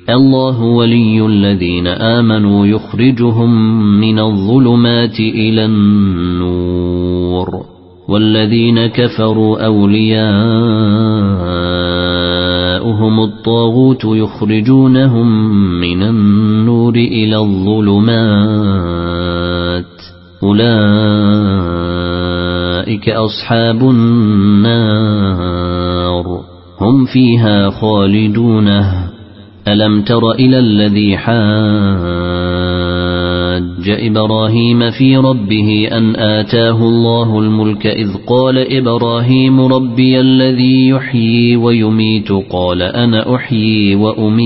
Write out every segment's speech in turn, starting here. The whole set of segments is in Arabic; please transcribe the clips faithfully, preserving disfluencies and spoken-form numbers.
الله ولي الذين آمنوا يخرجهم من الظلمات إلى النور والذين كفروا أولياؤهم الطاغوت يخرجونهم من النور إلى الظلمات أولئك أصحاب النار هم فيها خالدون. ألم تر إلى الذي حاج إبراهيم في ربه أن آتاه الله الملك إذ قال إبراهيم ربي الذي يحيي ويميت قال أنا أحيي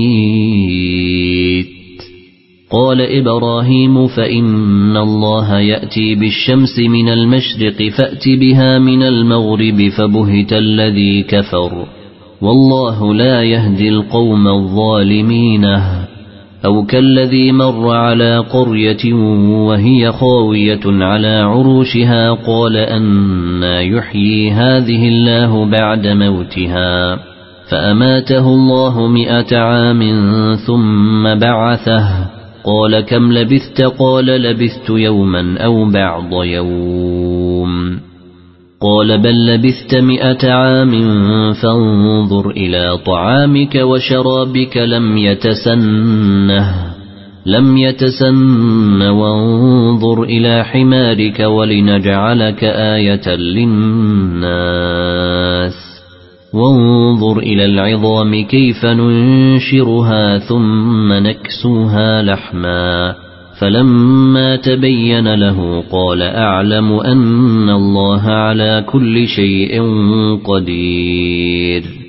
وأميت قال إبراهيم فإن الله يأتي بالشمس من المشرق فأت بها من المغرب فبهت الذي كفر والله لا يهدي القوم الظالمين. أو كالذي مر على قرية وهي خاوية على عروشها قال أنى يحيي هذه الله بعد موتها فأماته الله مئة عام ثم بعثه قال كم لبثت قال لبثت يوما أو بعض يوم قال بل لبثت مئة عام فانظر إلى طعامك وشرابك لم يتسنه لم يتسن وانظر إلى حمارك ولنجعلك آية للناس وانظر إلى العظام كيف ننشرها ثم نكسوها لحما فلما تبين له قال أعلم أن الله على كل شيء قدير.